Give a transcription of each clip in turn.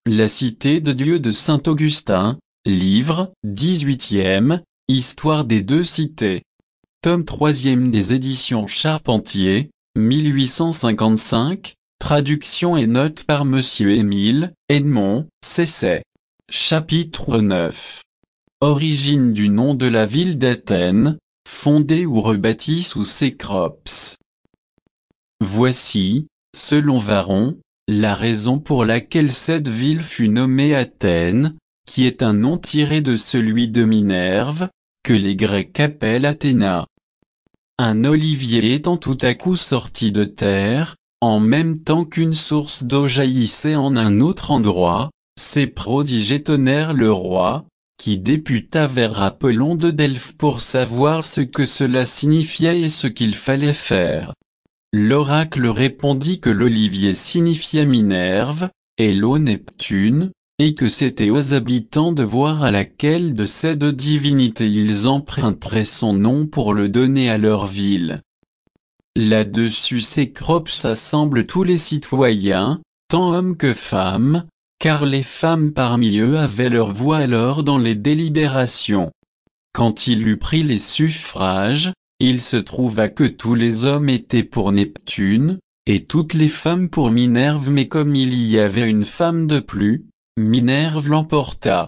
La cité de Dieu de saint Augustin, livre 18e, Histoire des deux cités. Tome 3e des éditions Charpentier, 1855, traduction et notes par Monsieur Émile Edmond Cesset. Chapitre 9. Origine du nom de la ville d'Athènes, fondée ou rebâtie sous Cécrops. Voici, selon Varron, la raison pour laquelle cette ville fut nommée Athènes, qui est un nom tiré de celui de Minerve, que les Grecs appellent Athéna. Un olivier étant tout à coup sorti de terre, en même temps qu'une source d'eau jaillissait en un autre endroit, ces prodiges étonnèrent le roi, qui députa vers Apollon de Delphes pour savoir ce que cela signifiait et ce qu'il fallait faire. L'oracle répondit que l'olivier signifiait Minerve, et l'eau Neptune, et que c'était aux habitants de voir à laquelle de ces deux divinités ils emprunteraient son nom pour le donner à leur ville. Là-dessus Cécrops assemble tous les citoyens, tant hommes que femmes, car les femmes parmi eux avaient leur voix alors dans les délibérations. Quand il eut pris les suffrages, il se trouva que tous les hommes étaient pour Neptune, et toutes les femmes pour Minerve, mais comme il y avait une femme de plus, Minerve l'emporta.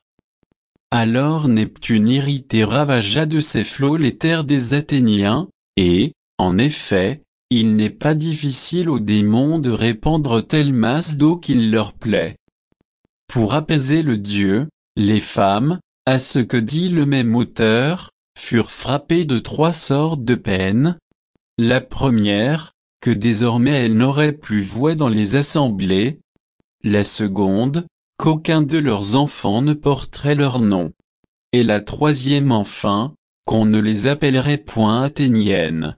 Alors Neptune irrité ravagea de ses flots les terres des Athéniens, et, en effet, il n'est pas difficile aux démons de répandre telle masse d'eau qu'il leur plaît. Pour apaiser le dieu, les femmes, à ce que dit le même auteur, furent frappées de 3 sortes de peines. La première, que désormais elles n'auraient plus voix dans les assemblées. La seconde, qu'aucun de leurs enfants ne porterait leur nom. Et la troisième enfin, qu'on ne les appellerait point athéniennes.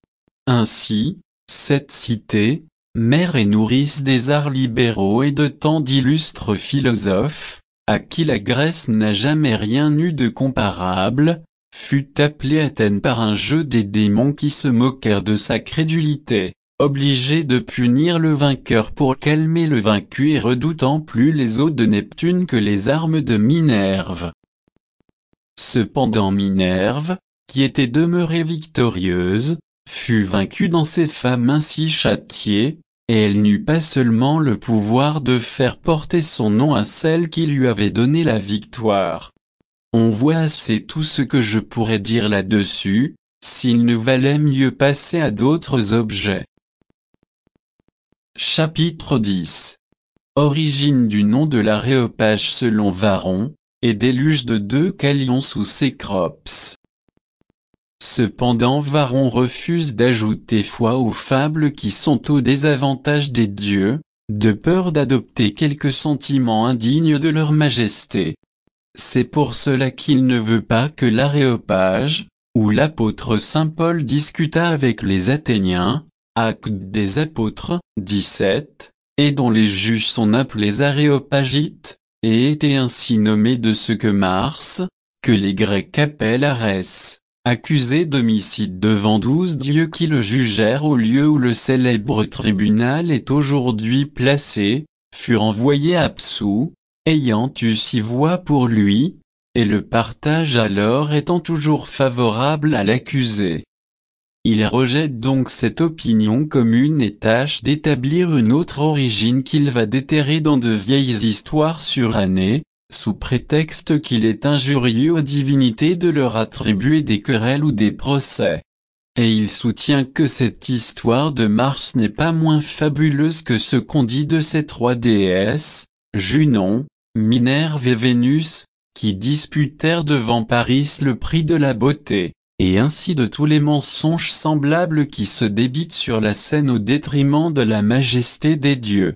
Ainsi, cette cité, mère et nourrice des arts libéraux et de tant d'illustres philosophes, à qui la Grèce n'a jamais rien eu de comparable, fut appelée Athènes par un jeu des démons qui se moquèrent de sa crédulité, obligés de punir le vainqueur pour calmer le vaincu et redoutant plus les eaux de Neptune que les armes de Minerve. Cependant Minerve, qui était demeurée victorieuse, fut vaincue dans ses femmes ainsi châtiée, et elle n'eut pas seulement le pouvoir de faire porter son nom à celle qui lui avait donné la victoire. On voit assez tout ce que je pourrais dire là-dessus, s'il ne valait mieux passer à d'autres objets. Chapitre 10. Origine du nom de l'Aréopage selon Varron, et déluge de 2 calions sous Cécrops. Cependant Varron refuse d'ajouter foi aux fables qui sont au désavantage des dieux, de peur d'adopter quelques sentiments indignes de leur majesté. C'est pour cela qu'il ne veut pas que l'Aréopage, où l'apôtre saint Paul discuta avec les Athéniens, Actes des Apôtres, 17, et dont les juges sont appelés Aréopagites, ait été ainsi nommé de ce que Mars, que les Grecs appellent Arès, accusé d'homicide devant 12 dieux qui le jugèrent au lieu où le célèbre tribunal est aujourd'hui placé, fut envoyé à Psou, ayant eu 6 voix pour lui, et le partage alors étant toujours favorable à l'accusé. Il rejette donc cette opinion commune et tâche d'établir une autre origine qu'il va déterrer dans de vieilles histoires surannées, sous prétexte qu'il est injurieux aux divinités de leur attribuer des querelles ou des procès. Et il soutient que cette histoire de Mars n'est pas moins fabuleuse que ce qu'on dit de ces 3 déesses, Junon, Minerve et Vénus, qui disputèrent devant Paris le prix de la beauté, et ainsi de tous les mensonges semblables qui se débitent sur la scène au détriment de la majesté des dieux.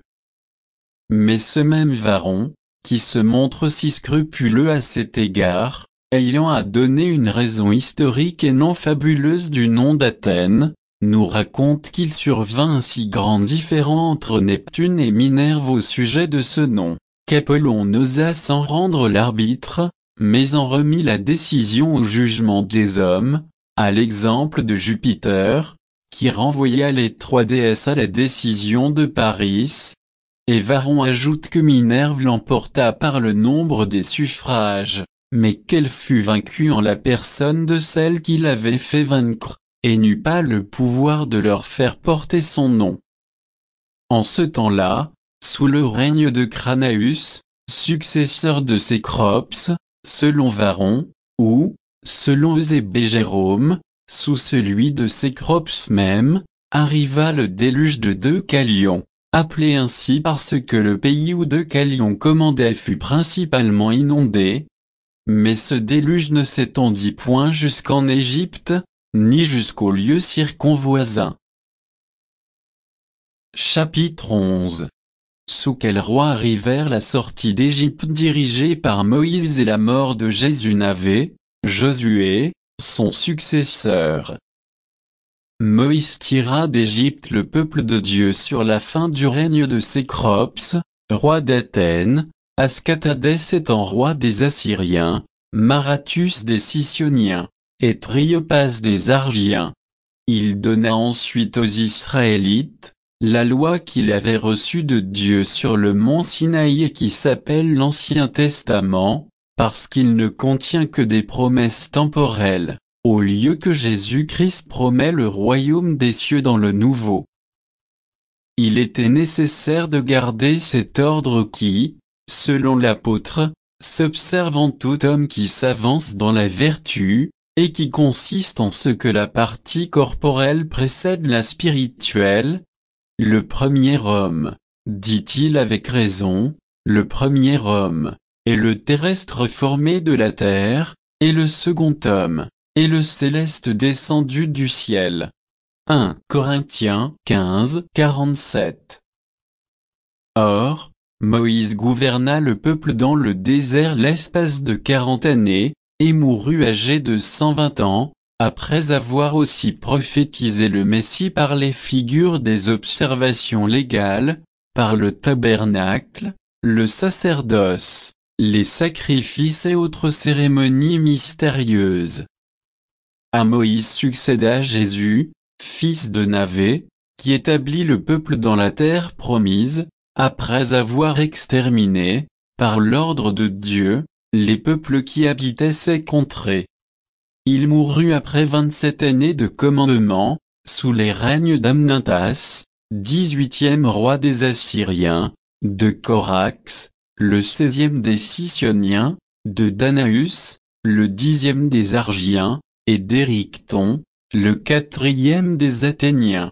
Mais ce même Varron, qui se montre si scrupuleux à cet égard, ayant à donner une raison historique et non fabuleuse du nom d'Athènes, nous raconte qu'il survint un si grand différend entre Neptune et Minerve au sujet de ce nom, qu'Apollon n'osa s'en rendre l'arbitre, mais en remit la décision au jugement des hommes, à l'exemple de Jupiter, qui renvoya les 3 déesses à la décision de Paris, Et Varron ajoute que Minerve l'emporta par le nombre des suffrages, mais qu'elle fut vaincue en la personne de celle qui l'avait fait vaincre, et n'eut pas le pouvoir de leur faire porter son nom. En ce temps-là, sous le règne de Cranaüs, successeur de Cécrops, selon Varron, ou, selon Eusébée Jérôme, sous celui de Cécrops même, arriva le déluge de Deucalion, appelé ainsi parce que le pays où Deucalion commandait fut principalement inondé. Mais ce déluge ne s'étendit point jusqu'en Égypte, ni jusqu'aux lieux circonvoisins. Chapitre 11. Sous quel roi arrivèrent la sortie d'Égypte dirigée par Moïse et la mort de Jésus-Navé, Josué, son successeur. Moïse tira d'Égypte le peuple de Dieu sur la fin du règne de Cécrops, roi d'Athènes, Ascatadès étant roi des Assyriens, Marathus des Sicyoniens, et Triopas des Argiens. Il donna ensuite aux Israélites la loi qu'il avait reçue de Dieu sur le mont Sinaï et qui s'appelle l'Ancien Testament, parce qu'il ne contient que des promesses temporelles, au lieu que Jésus-Christ promet le royaume des cieux dans le Nouveau. Il était nécessaire de garder cet ordre qui, selon l'apôtre, s'observe en tout homme qui s'avance dans la vertu, et qui consiste en ce que la partie corporelle précède la spirituelle. Le premier homme, dit-il avec raison, le premier homme, est le terrestre formé de la terre, et le second homme, est le céleste descendu du ciel. 1 Corinthiens 15, 47. Or, Moïse gouverna le peuple dans le désert l'espace de 40 années, et mourut âgé de 120 ans, après avoir aussi prophétisé le Messie par les figures des observations légales, par le tabernacle, le sacerdoce, les sacrifices et autres cérémonies mystérieuses. À Moïse succéda Jésus, fils de Navé, qui établit le peuple dans la terre promise, après avoir exterminé, par l'ordre de Dieu, les peuples qui habitaient ces contrées. Il mourut après 27 années de commandement, sous les règnes d'Amnintas, 18e roi des Assyriens, de Corax, le 16e des Sicyoniens, de Danaüs, le 10e des Argiens, et d'Éricton, le 4e des Athéniens.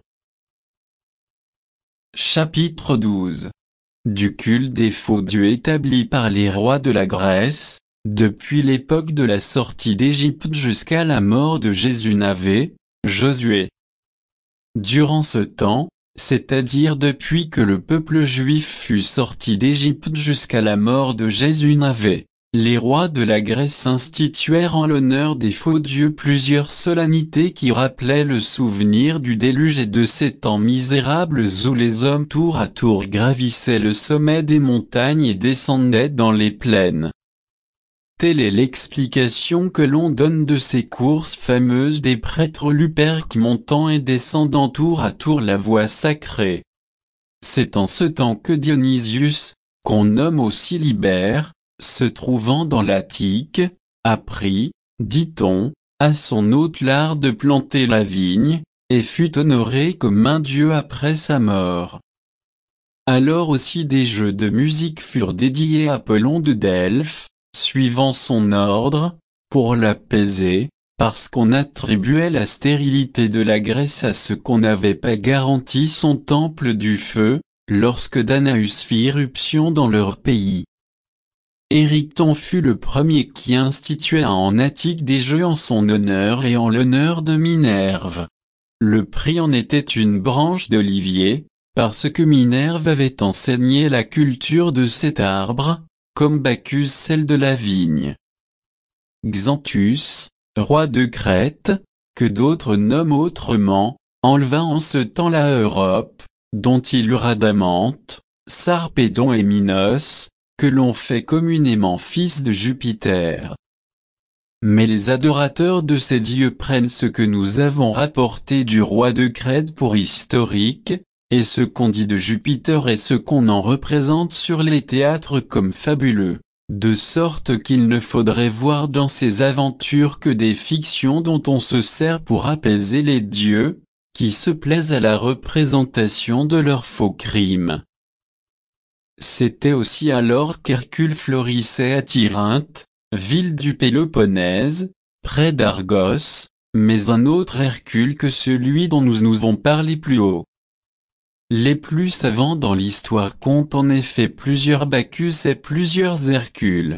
Chapitre 12. Du culte des faux dieux établi par les rois de la Grèce, depuis l'époque de la sortie d'Égypte jusqu'à la mort de Jésus-Navé, Josué. Durant ce temps, c'est-à-dire depuis que le peuple juif fut sorti d'Égypte jusqu'à la mort de Jésus-Navé, les rois de la Grèce instituèrent en l'honneur des faux dieux plusieurs solennités qui rappelaient le souvenir du déluge et de ces temps misérables où les hommes tour à tour gravissaient le sommet des montagnes et descendaient dans les plaines. Telle est l'explication que l'on donne de ces courses fameuses des prêtres luperques montant et descendant tour à tour la voie sacrée. C'est en ce temps que Dionysius, qu'on nomme aussi Libère, se trouvant dans l'Attique, apprit, dit-on, à son hôte l'art de planter la vigne, et fut honoré comme un dieu après sa mort. Alors aussi des jeux de musique furent dédiés à Apollon de Delphes, suivant son ordre, pour l'apaiser, parce qu'on attribuait la stérilité de la Grèce à ce qu'on n'avait pas garanti son temple du feu, lorsque Danaüs fit irruption dans leur pays. Éricton fut le premier qui institua en Attique des jeux en son honneur et en l'honneur de Minerve. Le prix en était une branche d'olivier, parce que Minerve avait enseigné la culture de cet arbre, comme Bacchus celle de la vigne. Xanthus, roi de Crète, que d'autres nomment autrement, enleva en ce temps la Europe, dont il eut Rhadamante, Sarpédon et Minos, que l'on fait communément fils de Jupiter. Mais les adorateurs de ces dieux prennent ce que nous avons rapporté du roi de Crète pour historique, et ce qu'on dit de Jupiter et ce qu'on en représente sur les théâtres comme fabuleux, de sorte qu'il ne faudrait voir dans ces aventures que des fictions dont on se sert pour apaiser les dieux, qui se plaisent à la représentation de leurs faux crimes. C'était aussi alors qu'Hercule florissait à Tirynthe, ville du Péloponnèse, près d'Argos, mais un autre Hercule que celui dont nous avons parlé plus haut. Les plus savants dans l'histoire comptent en effet plusieurs Bacchus et plusieurs Hercules.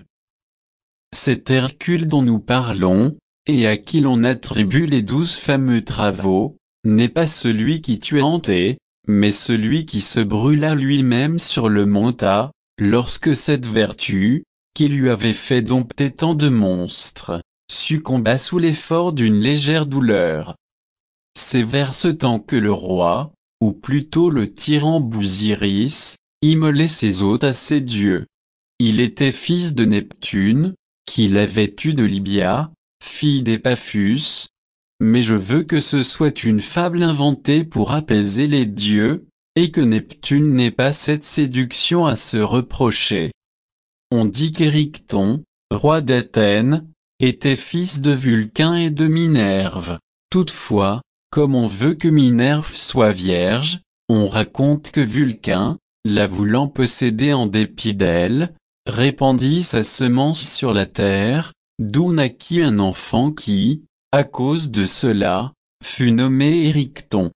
Cet Hercule dont nous parlons, et à qui l'on attribue les 12 fameux travaux, n'est pas celui qui tua Anté, mais celui qui se brûla lui-même sur le Monta, lorsque cette vertu, qui lui avait fait dompter tant de monstres, succomba sous l'effort d'une légère douleur. C'est vers ce temps que le roi, ou plutôt le tyran Bousiris, immolait ses hôtes à ses dieux. Il était fils de Neptune, qui l'avait eu de Libya, fille d'Epaphus. Mais je veux que ce soit une fable inventée pour apaiser les dieux, et que Neptune n'ait pas cette séduction à se reprocher. On dit qu'Éricton, roi d'Athènes, était fils de Vulcain et de Minerve. Toutefois, comme on veut que Minerve soit vierge, on raconte que Vulcain, la voulant posséder en dépit d'elle, répandit sa semence sur la terre, d'où naquit un enfant qui, à cause de cela, fut nommé Éricton.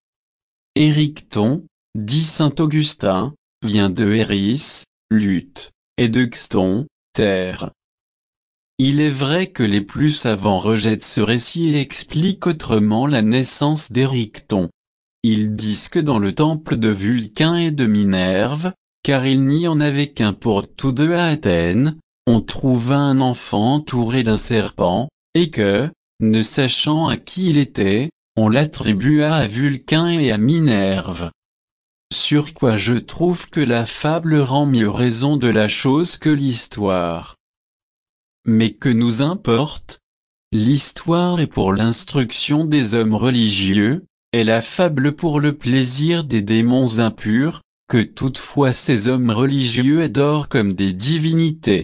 Éricton, dit saint Augustin, vient de Éris, lutte, et de xton, terre. Il est vrai que les plus savants rejettent ce récit et expliquent autrement la naissance d'Éricton. Ils disent que dans le temple de Vulcain et de Minerve, car il n'y en avait qu'un pour tous deux à Athènes, on trouva un enfant entouré d'un serpent, et que, ne sachant à qui il était, on l'attribua à Vulcain et à Minerve. Sur quoi je trouve que la fable rend mieux raison de la chose que l'histoire. Mais que nous importe? L'histoire est pour l'instruction des hommes religieux, et la fable pour le plaisir des démons impurs, que toutefois ces hommes religieux adorent comme des divinités.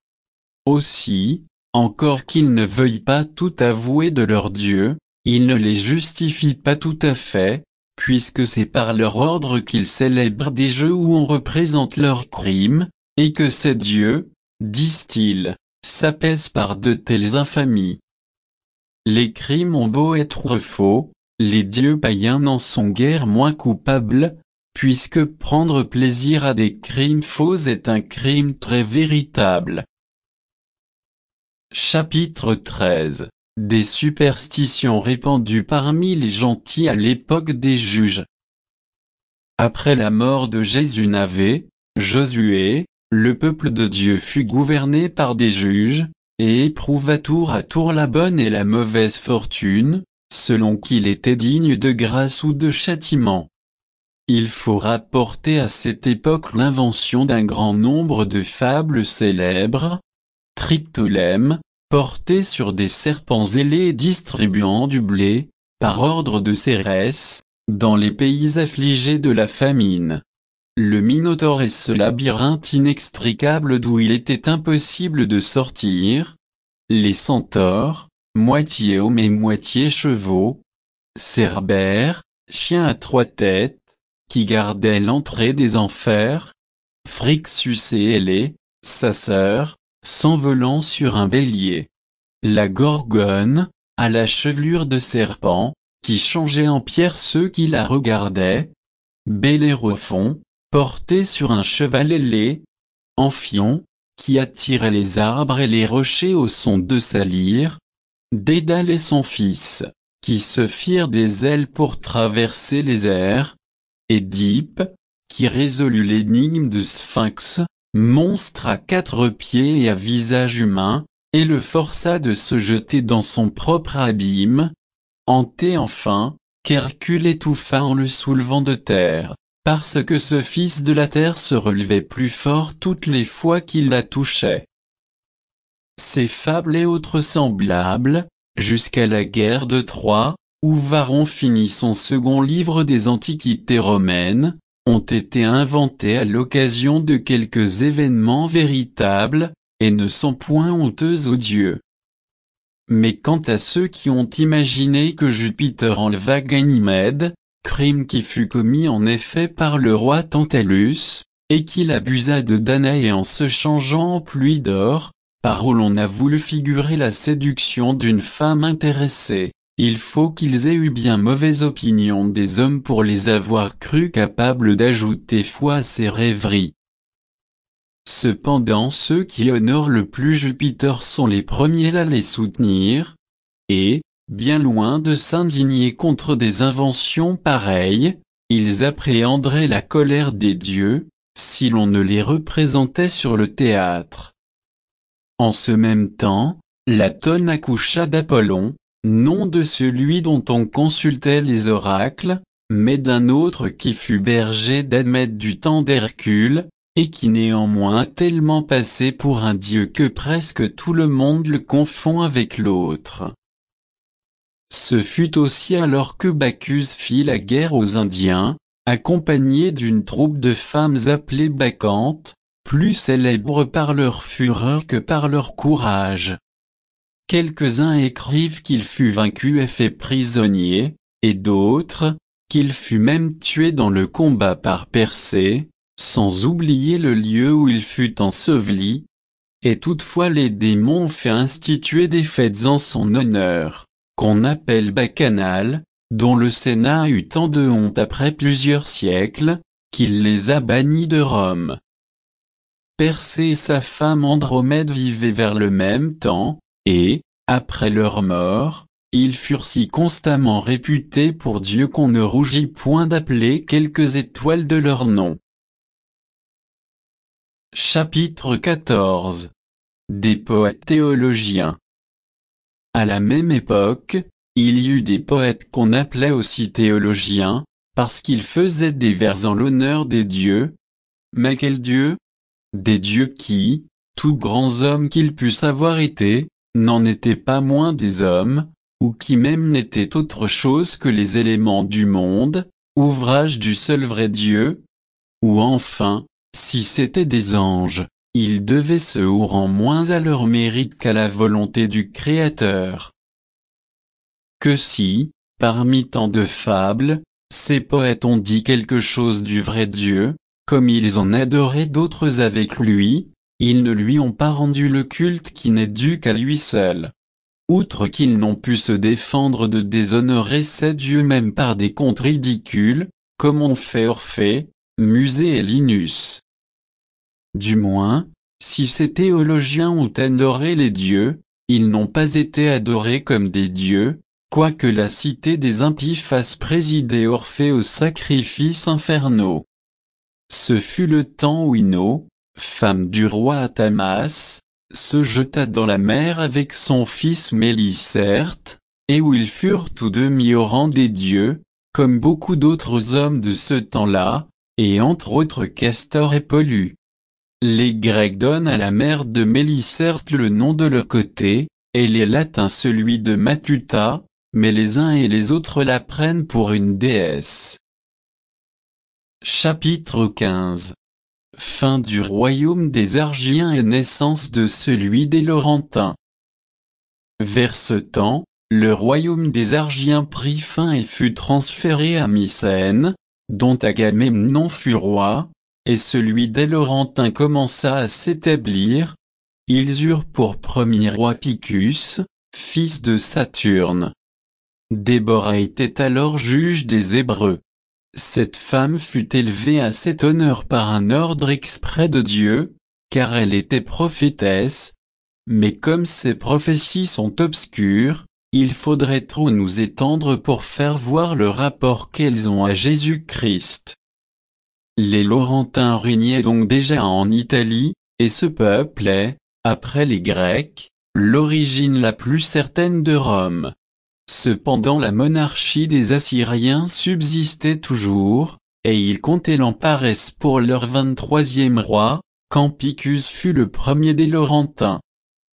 Aussi, encore qu'ils ne veuillent pas tout avouer de leur Dieu, ils ne les justifient pas tout à fait, puisque c'est par leur ordre qu'ils célèbrent des jeux où on représente leurs crimes, et que ces dieux, disent-ils, s'apaisent par de telles infamies. Les crimes ont beau être faux, les dieux païens n'en sont guère moins coupables, puisque prendre plaisir à des crimes faux est un crime très véritable. Chapitre 13. Des superstitions répandues parmi les gentils à l'époque des juges. Après la mort de Jésus-Navé, Josué, le peuple de Dieu fut gouverné par des juges, et éprouva tour à tour la bonne et la mauvaise fortune, selon qu'il était digne de grâce ou de châtiment. Il faut rapporter à cette époque l'invention d'un grand nombre de fables célèbres. Triptolème, porté sur des serpents ailés et distribuant du blé, par ordre de Cérès, dans les pays affligés de la famine. Le Minotaure et ce labyrinthe inextricable d'où il était impossible de sortir. Les centaures, moitié hommes et moitié chevaux. Cerbère, chien à 3 têtes, qui gardait l'entrée des enfers. Phrixus et Hélé, sa sœur, s'envolant sur un bélier. La Gorgone, à la chevelure de serpent, qui changeait en pierre ceux qui la regardaient. Bellérophon, porté sur un cheval ailé. Amphion, qui attirait les arbres et les rochers au son de sa lyre. Dédale et son fils, qui se firent des ailes pour traverser les airs. Édipe, qui résolut l'énigme de Sphinx, monstre à 4 pieds et à visage humain, et le força de se jeter dans son propre abîme. Anté enfin, qu'Hercule étouffa en le soulevant de terre, parce que ce fils de la terre se relevait plus fort toutes les fois qu'il la touchait. Ces fables et autres semblables, jusqu'à la guerre de Troie, où Varron finit son second livre des Antiquités romaines, ont été inventées à l'occasion de quelques événements véritables, et ne sont point honteuses aux dieux. Mais quant à ceux qui ont imaginé que Jupiter enleva Ganymède, crime qui fut commis en effet par le roi Tantalus, et qu'il abusa de Danaé en se changeant en pluie d'or, par où l'on a voulu figurer la séduction d'une femme intéressée, il faut qu'ils aient eu bien mauvaise opinion des hommes pour les avoir crus capables d'ajouter foi à ces rêveries. Cependant ceux qui honorent le plus Jupiter sont les premiers à les soutenir, et, bien loin de s'indigner contre des inventions pareilles, ils appréhenderaient la colère des dieux, si l'on ne les représentait sur le théâtre. En ce même temps, Latone accoucha d'Apollon, non de celui dont on consultait les oracles, mais d'un autre qui fut berger d'Admète du temps d'Hercule, et qui néanmoins a tellement passé pour un dieu que presque tout le monde le confond avec l'autre. Ce fut aussi alors que Bacchus fit la guerre aux Indiens, accompagné d'une troupe de femmes appelées Bacchantes, plus célèbres par leur fureur que par leur courage. Quelques-uns écrivent qu'il fut vaincu et fait prisonnier, et d'autres, qu'il fut même tué dans le combat par Persée, sans oublier le lieu où il fut enseveli. Et toutefois les démons ont fait instituer des fêtes en son honneur, qu'on appelle bacchanales, dont le Sénat a eu tant de honte après plusieurs siècles, qu'il les a bannis de Rome. Persée et sa femme Andromède vivaient vers le même temps, et, après leur mort, ils furent si constamment réputés pour Dieu qu'on ne rougit point d'appeler quelques étoiles de leur nom. Chapitre 14. Des poètes théologiens. À la même époque, il y eut des poètes qu'on appelait aussi théologiens, parce qu'ils faisaient des vers en l'honneur des dieux. Mais quels dieux? Des dieux qui, tout grands hommes qu'ils puissent avoir été, n'en étaient pas moins des hommes, ou qui même n'étaient autre chose que les éléments du monde, ouvrage du seul vrai Dieu. Ou enfin, si c'étaient des anges, ils devaient se rendre moins à leur mérite qu'à la volonté du Créateur. Que si, parmi tant de fables, ces poètes ont dit quelque chose du vrai Dieu, comme ils en adoraient d'autres avec lui, ils ne lui ont pas rendu le culte qui n'est dû qu'à lui seul. Outre qu'ils n'ont pu se défendre de déshonorer ces dieux même par des contes ridicules, comme ont fait Orphée, Musée et Linus. Du moins, si ces théologiens ont adoré les dieux, ils n'ont pas été adorés comme des dieux, quoique la cité des impies fasse présider Orphée aux sacrifices infernaux. Ce fut le temps où Ino, femme du roi Athamas, se jeta dans la mer avec son fils Mélicerte, et où ils furent tous deux mis au rang des dieux, comme beaucoup d'autres hommes de ce temps-là, et entre autres Castor et Pollux. Les Grecs donnent à la mère de Mélicerte le nom de Leucotée, et les Latins celui de Matuta, mais les uns et les autres la prennent pour une déesse. Chapitre 15. Fin du royaume des Argiens et naissance de celui des Laurentins. Vers ce temps, le royaume des Argiens prit fin et fut transféré à Mycène, dont Agamemnon fut roi, et celui des Laurentins commença à s'établir. Ils eurent pour premier roi Picus, fils de Saturne. Déborah était alors juge des Hébreux. Cette femme fut élevée à cet honneur par un ordre exprès de Dieu, car elle était prophétesse. Mais comme ces prophéties sont obscures, il faudrait trop nous étendre pour faire voir le rapport qu'elles ont à Jésus-Christ. Les Laurentins régnaient donc déjà en Italie, et ce peuple est, après les Grecs, l'origine la plus certaine de Rome. Cependant la monarchie des Assyriens subsistait toujours, et ils comptaient l'en paresse pour leur 23e roi, quand Picus fut le premier des Laurentins.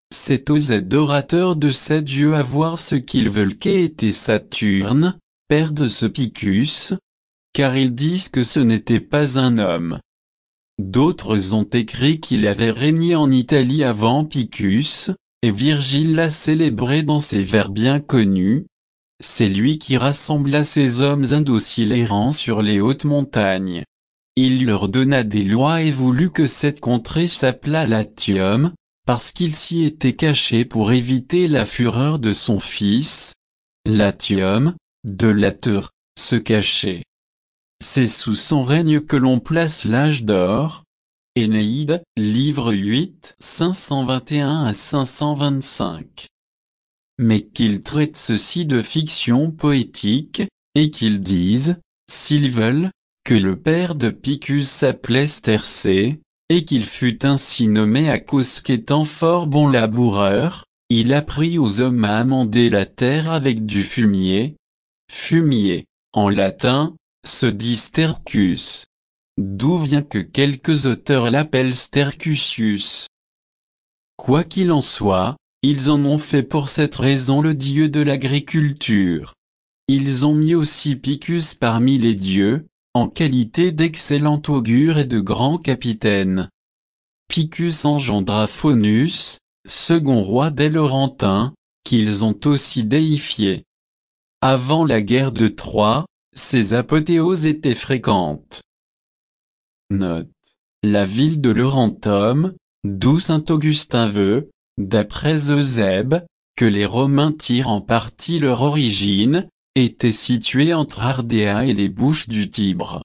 C'est aux adorateurs de ces dieux à voir ce qu'ils veulent qu'ait été Saturne, père de ce Picus, car ils disent que ce n'était pas un homme. D'autres ont écrit qu'il avait régné en Italie avant Picus, et Virgile l'a célébré dans ses vers bien connus. C'est lui qui rassembla ces hommes indociles errants sur les hautes montagnes. Il leur donna des lois et voulut que cette contrée s'appelât Latium, parce qu'il s'y était caché pour éviter la fureur de son fils. Latium, de lateur, se cacher. C'est sous son règne que l'on place l'âge d'or. Énéide, livre 8, 521 à 525. Mais qu'ils traitent ceci de fiction poétique, et qu'ils disent, s'ils veulent, que le père de Picus s'appelait Stercée, et qu'il fut ainsi nommé à cause qu'étant fort bon laboureur, il apprit aux hommes à amender la terre avec du fumier. Fumier, en latin, se dit stercus. D'où vient que quelques auteurs l'appellent Stercusius. Quoi qu'il en soit, ils en ont fait pour cette raison le dieu de l'agriculture. Ils ont mis aussi Picus parmi les dieux, en qualité d'excellent augure et de grand capitaine. Picus engendra Faunus, second roi des Laurentins, qu'ils ont aussi déifié. Avant la guerre de Troie, ces apothéoses étaient fréquentes. Note. La ville de Laurentum, d'où saint Augustin veut, d'après Eusèbe, que les Romains tirent en partie leur origine, était située entre Ardea et les bouches du Tibre.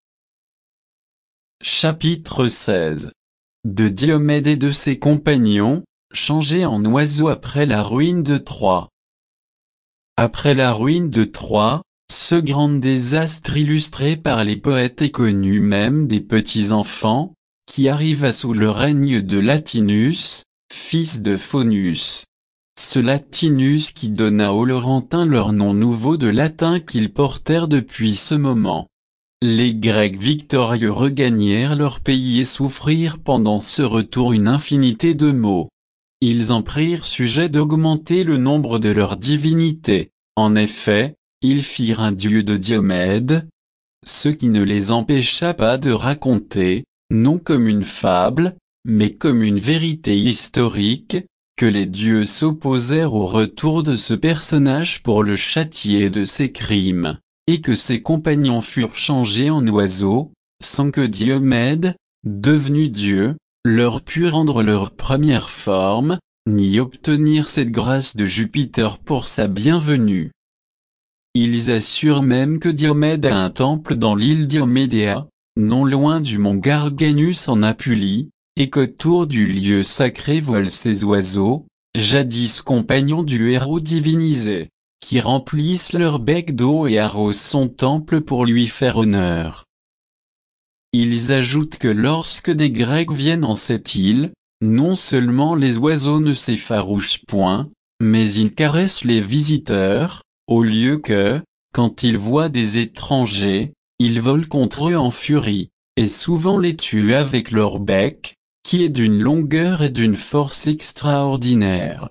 Chapitre 16. De Diomède et de ses compagnons, changés en oiseaux après la ruine de Troie. Après la ruine de Troie, ce grand désastre illustré par les poètes et connu même des petits-enfants, qui arriva sous le règne de Latinus, fils de Faunus. Ce Latinus qui donna aux Laurentins leur nom nouveau de latin qu'ils portèrent depuis ce moment. Les Grecs victorieux regagnèrent leur pays et souffrirent pendant ce retour une infinité de maux. Ils en prirent sujet d'augmenter le nombre de leurs divinités. En effet, ils firent un dieu de Diomède, ce qui ne les empêcha pas de raconter, non comme une fable, mais comme une vérité historique, que les dieux s'opposèrent au retour de ce personnage pour le châtier de ses crimes, et que ses compagnons furent changés en oiseaux, sans que Diomède, devenu dieu, leur pût rendre leur première forme, ni obtenir cette grâce de Jupiter pour sa bienvenue. Ils assurent même que Diomède a un temple dans l'île Diomédéa, non loin du mont Garganus en Apulie, et qu'autour du lieu sacré volent ces oiseaux, jadis compagnons du héros divinisé, qui remplissent leur bec d'eau et arrosent son temple pour lui faire honneur. Ils ajoutent que lorsque des Grecs viennent en cette île, non seulement les oiseaux ne s'effarouchent point, mais ils caressent les visiteurs, au lieu que, quand ils voient des étrangers, ils volent contre eux en furie, et souvent les tuent avec leur bec, qui est d'une longueur et d'une force extraordinaire.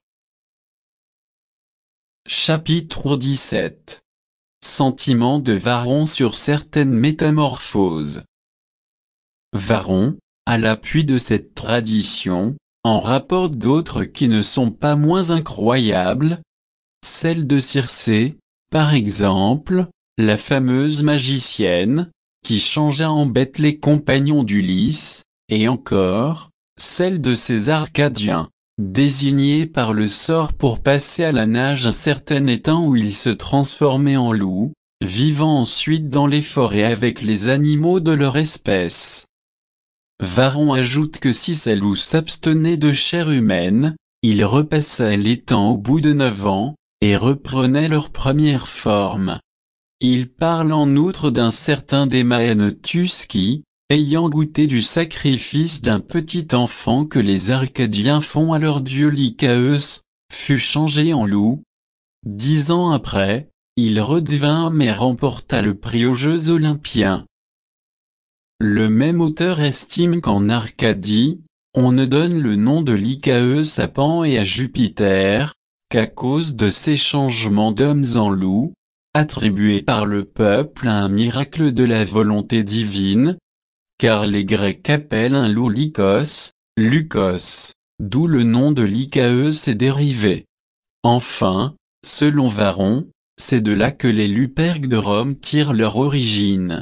Chapitre 17. Sentiment de Varron sur certaines métamorphoses. Varron, à l'appui de cette tradition, en rapporte d'autres qui ne sont pas moins incroyables. Celle de Circé, par exemple, la fameuse magicienne, qui changea en bête les compagnons d'Ulysse, et encore, celle de ces Arcadiens, désignés par le sort pour passer à la nage un certain étang où ils se transformaient en loups, vivant ensuite dans les forêts avec les animaux de leur espèce. Varron ajoute que si ces loups s'abstenaient de chair humaine, ils repassaient l'étang au bout de 9 ans, et reprenaient leur première forme. Il parle en outre d'un certain Démaénotus qui, ayant goûté du sacrifice d'un petit enfant que les Arcadiens font à leur dieu Lycaeus, fut changé en loup. 10 ans après, il redevint homme et remporta le prix aux Jeux Olympiens. Le même auteur estime qu'en Arcadie, On ne donne le nom de Lycaeus à Pan et à Jupiter, qu'à cause de ces changements d'hommes en loups, attribués par le peuple à un miracle de la volonté divine, car les Grecs appellent un loup Lykos, Lukos, d'où le nom de Lycaeus est dérivé. Enfin, selon Varron, c'est de là que les Luperques de Rome tirent leur origine.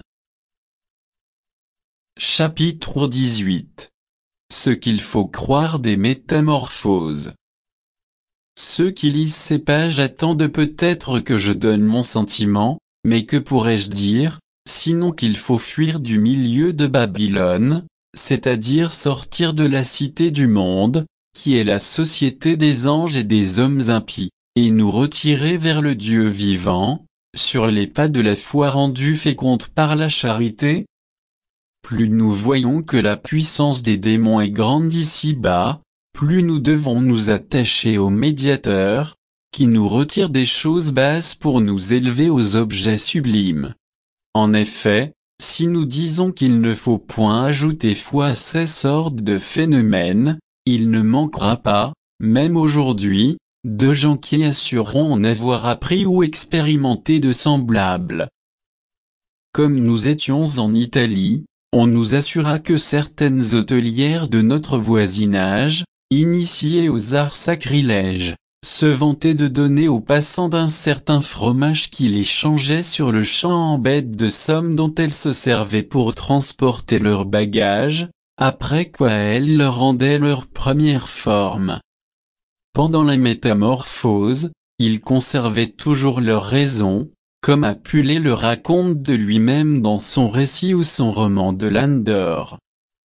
Chapitre 18. Ce qu'il faut croire des métamorphoses. Ceux qui lisent ces pages attendent peut-être que je donne mon sentiment, mais que pourrais-je dire, sinon qu'il faut fuir du milieu de Babylone, c'est-à-dire sortir de la cité du monde, qui est la société des anges et des hommes impies, et nous retirer vers le Dieu vivant, sur les pas de la foi rendue féconde par la charité. Plus nous voyons que la puissance des démons est grande ici-bas, plus nous devons nous attacher au médiateur, qui nous retire des choses basses pour nous élever aux objets sublimes. En effet, si nous disons qu'il ne faut point ajouter foi à ces sortes de phénomènes, il ne manquera pas, même aujourd'hui, de gens qui assureront en avoir appris ou expérimenté de semblables. Comme nous étions en Italie, on nous assura que certaines hôtelières de notre voisinage, initiées aux arts sacrilèges, se vantaient de donner aux passants d'un certain fromage qui les changeait sur le champ en bêtes de somme dont elles se servaient pour transporter leurs bagages, après quoi elles leur rendaient leur première forme. Pendant la métamorphose, ils conservaient toujours leur raison, comme Apulée le raconte de lui-même dans son récit ou son roman de l'âne d'or.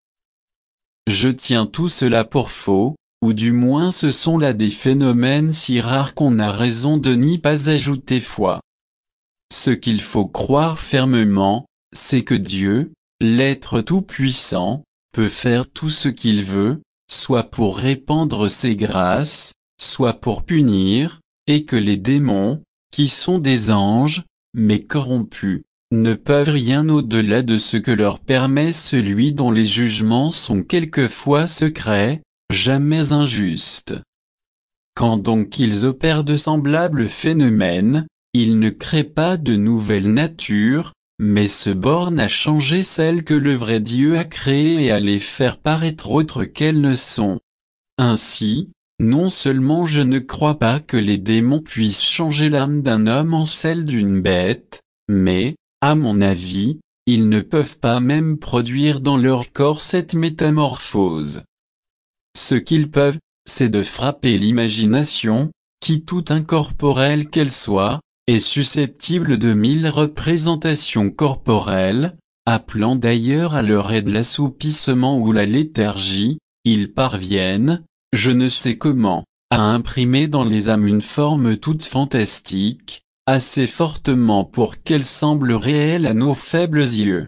Je tiens tout cela pour faux, ou du moins ce sont là des phénomènes si rares qu'on a raison de n'y pas ajouter foi. Ce qu'il faut croire fermement, c'est que Dieu, l'être tout-puissant, peut faire tout ce qu'il veut, soit pour répandre ses grâces, soit pour punir, et que les démons, qui sont des anges, mais corrompus, ne peuvent rien au-delà de ce que leur permet celui dont les jugements sont quelquefois secrets, jamais injustes. Quand donc ils opèrent de semblables phénomènes, ils ne créent pas de nouvelles natures, mais se bornent à changer celles que le vrai Dieu a créées et à les faire paraître autres qu'elles ne sont. Ainsi, non seulement je ne crois pas que les démons puissent changer l'âme d'un homme en celle d'une bête, mais, à mon avis, ils ne peuvent pas même produire dans leur corps cette métamorphose. Ce qu'ils peuvent, c'est de frapper l'imagination, qui toute incorporelle qu'elle soit, est susceptible de 1000 représentations corporelles, appelant d'ailleurs à leur aide l'assoupissement ou la léthargie. Ils parviennent, je ne sais comment, à imprimer dans les âmes une forme toute fantastique, assez fortement pour qu'elle semble réelle à nos faibles yeux.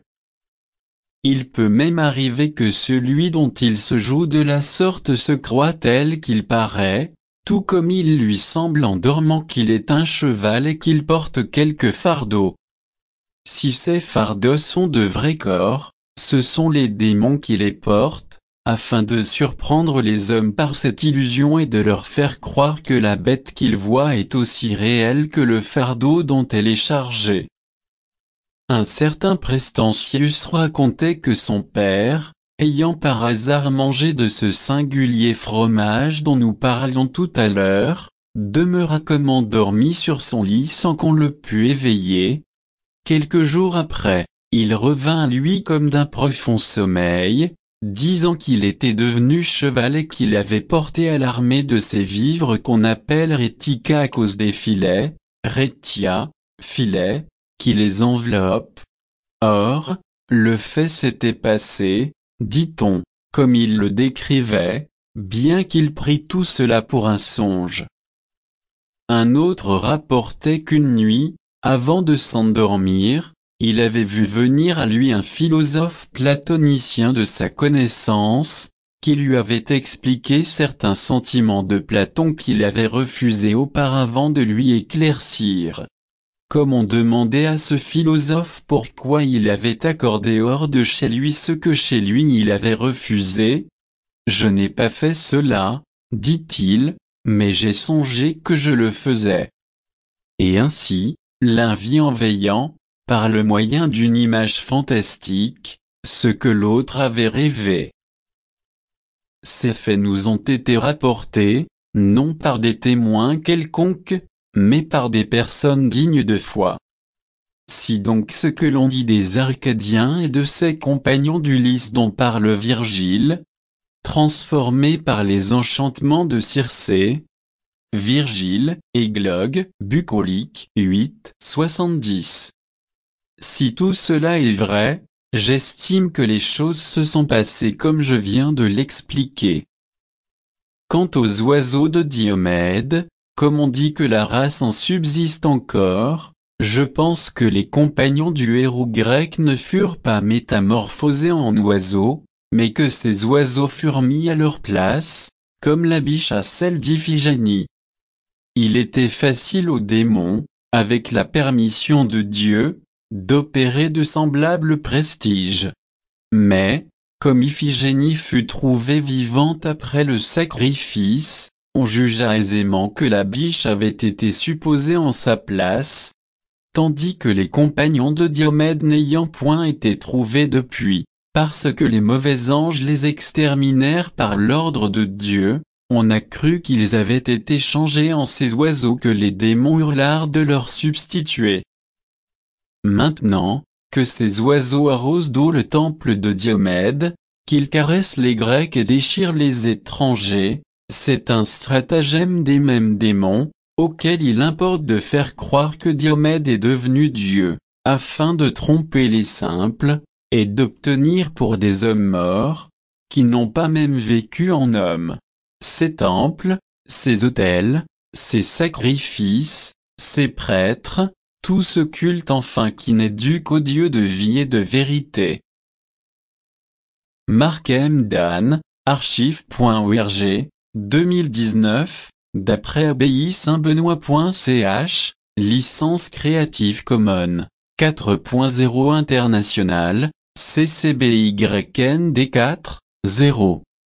Il peut même arriver que celui dont il se joue de la sorte se croit tel qu'il paraît, tout comme il lui semble en dormant qu'il est un cheval et qu'il porte quelque fardeau. Si ces fardeaux sont de vrais corps, ce sont les démons qui les portent, afin de surprendre les hommes par cette illusion et de leur faire croire que la bête qu'ils voient est aussi réelle que le fardeau dont elle est chargée. Un certain Prestancius racontait que son père, ayant par hasard mangé de ce singulier fromage dont nous parlions tout à l'heure, demeura comme endormi sur son lit sans qu'on le pût éveiller. Quelques jours après, il revint à lui comme d'un profond sommeil, disant qu'il était devenu cheval et qu'il avait porté à l'armée de ces vivres qu'on appelle rética à cause des filets, retia, filets, qui les enveloppent. Or, le fait s'était passé, dit-on, comme il le décrivait, bien qu'il prît tout cela pour un songe. Un autre rapportait qu'une nuit, avant de s'endormir, il avait vu venir à lui un philosophe platonicien de sa connaissance, qui lui avait expliqué certains sentiments de Platon qu'il avait refusé auparavant de lui éclaircir. Comme on demandait à ce philosophe pourquoi il avait accordé hors de chez lui ce que chez lui il avait refusé, Je n'ai pas fait cela, dit-il, mais j'ai songé que je le faisais. Et ainsi, l'un vit en veillant, par le moyen d'une image fantastique, ce que l'autre avait rêvé. Ces faits nous ont été rapportés, non par des témoins quelconques, mais par des personnes dignes de foi. Si donc ce que l'on dit des Arcadiens et de ses compagnons d'Ulysse dont parle Virgile, transformés par les enchantements de Circé, Virgile, Églogue, bucolique, 8, 70. Si tout cela est vrai, j'estime que les choses se sont passées comme je viens de l'expliquer. Quant aux oiseaux de Diomède, comme on dit que la race en subsiste encore, je pense que les compagnons du héros grec ne furent pas métamorphosés en oiseaux, mais que ces oiseaux furent mis à leur place, comme la biche à celle d'Iphigénie. Il était facile aux démons, avec la permission de Dieu, d'opérer de semblables prestiges. Mais, comme Iphigénie fut trouvée vivante après le sacrifice, on jugea aisément que la biche avait été supposée en sa place, tandis que les compagnons de Diomède n'ayant point été trouvés depuis, parce que les mauvais anges les exterminèrent par l'ordre de Dieu, on a cru qu'ils avaient été changés en ces oiseaux que les démons hurlèrent de leur substituer. Maintenant, que ces oiseaux arrosent d'eau le temple de Diomède, qu'ils caressent les Grecs et déchirent les étrangers, c'est un stratagème des mêmes démons, auquel il importe de faire croire que Diomède est devenu Dieu, afin de tromper les simples, et d'obtenir pour des hommes morts, qui n'ont pas même vécu en hommes, ces temples, ces autels, ces sacrifices, ces prêtres, tout ce culte enfin qui n'est dû qu'au Dieu de vie et de vérité. Mark M. Dan, archive.org, 2019, d'après ABI Saint-Benoît.ch, licence Creative Commons, 4.0 international, CC BY ND 4, 0.